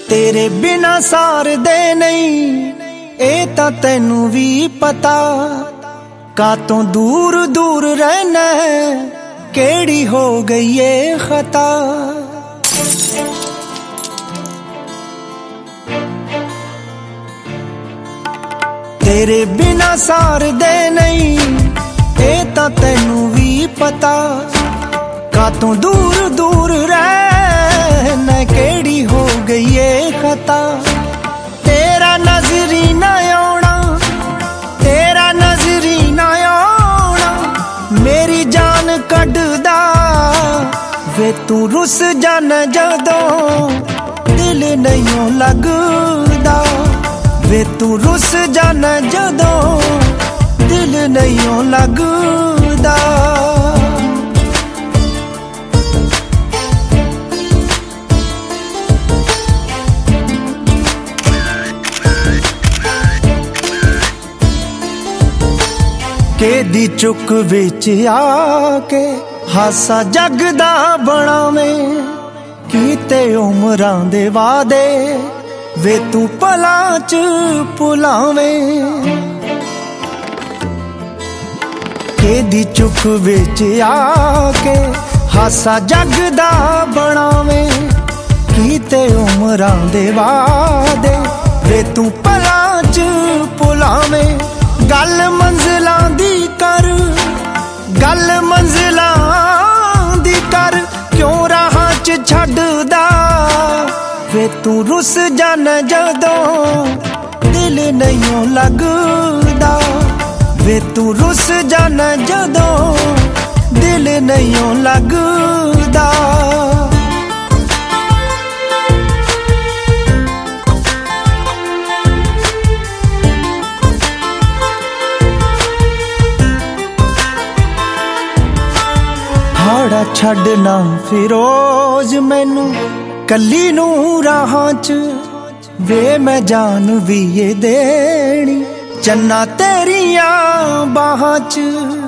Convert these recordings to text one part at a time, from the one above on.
तेरे बिना सार दे नहीं ए तां तैनू भी पता कातों दूर दूर रहना है केड़ी हो गई ये खता। तेरे बिना सार दे नहीं ए तां तैनू भी पता कातों दूर दूर रहना केड़ी हो गई ये खता। तेरा नजरी ना आउणा तेरा नजरी ना आउणा मेरी जान कढदा वे तू रुस जाना जदों दिल नहीं लगदा वे तू रुस जाना जदों दिल नहीं लगदा। केदी चुक विच आके हासा जगदा बनावें कीते उमरां दे वादे वे तू पलां च भुलावें। केदी चुक विच आके हासा जगदा बनावें कीते उमरां दे वादे वे तू पलां च भुलावें। गल मंजिलां दी कर गल मंजिलां दी कर क्यों राहां च छड्डदा वे तू रुस जाना जदों दिल नहीं लगदा वे तू रुस जाना जदों दिल नहीं लगदा। हाड़ा छड्डना फिरोज मैनू कली नू राहां च वे मैं जान भी ये देनी चन्ना तेरियां बाहां च।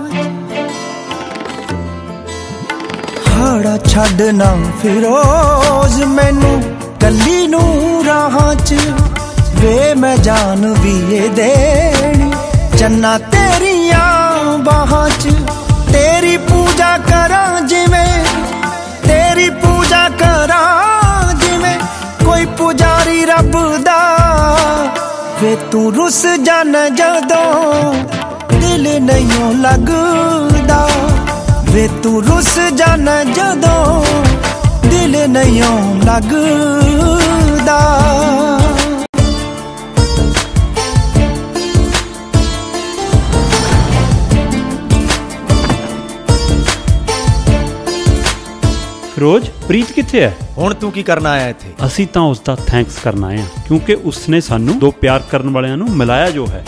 हाड़ा छड्डना फिरोज मैनू कली नू राहां च वे मैं जान भी ये देनी चन्ना तेरियां बाहां च। तेरी पूजा करां जिवें तेरी पूजा करां जिवें कोई पुजारी रब दा वे तू रुस जाना जदों दिल नहीं लगदा वे तू रुस जाना जदों दिल नहीं लगदा। फिरोज प्रीत किथे है? हुण तू की करना आया इत्थे? असी तां उसका थैंक्स करना आए क्योंकि उसने सानू दो प्यार करन वालियां नू मिलाया जो है।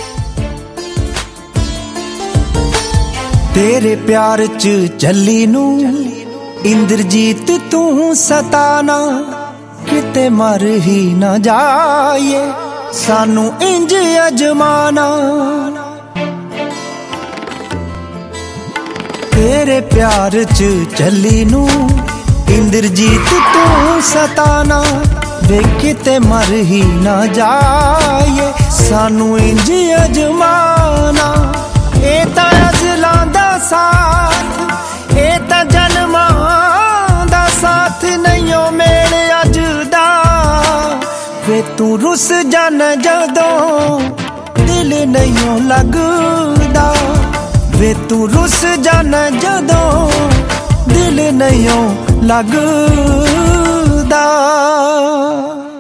तेरे प्यार च चली नू इंद्रजीत तू सताना किते मर ही ना जाए सानू इंज अजमाना। तेरे प्यार च चली नू इंद्रजीत तू सताना वे किते मर ही ना जाए सानू इंज अजमाना। ए तां अजलां दा साथ ए तां जन्मां दा साथ नहीं मेल अज दा वे तू रुस जाना जदों दिल नहीं लगदा वे तू रुस जाना जदों दिल नहीं लगदा।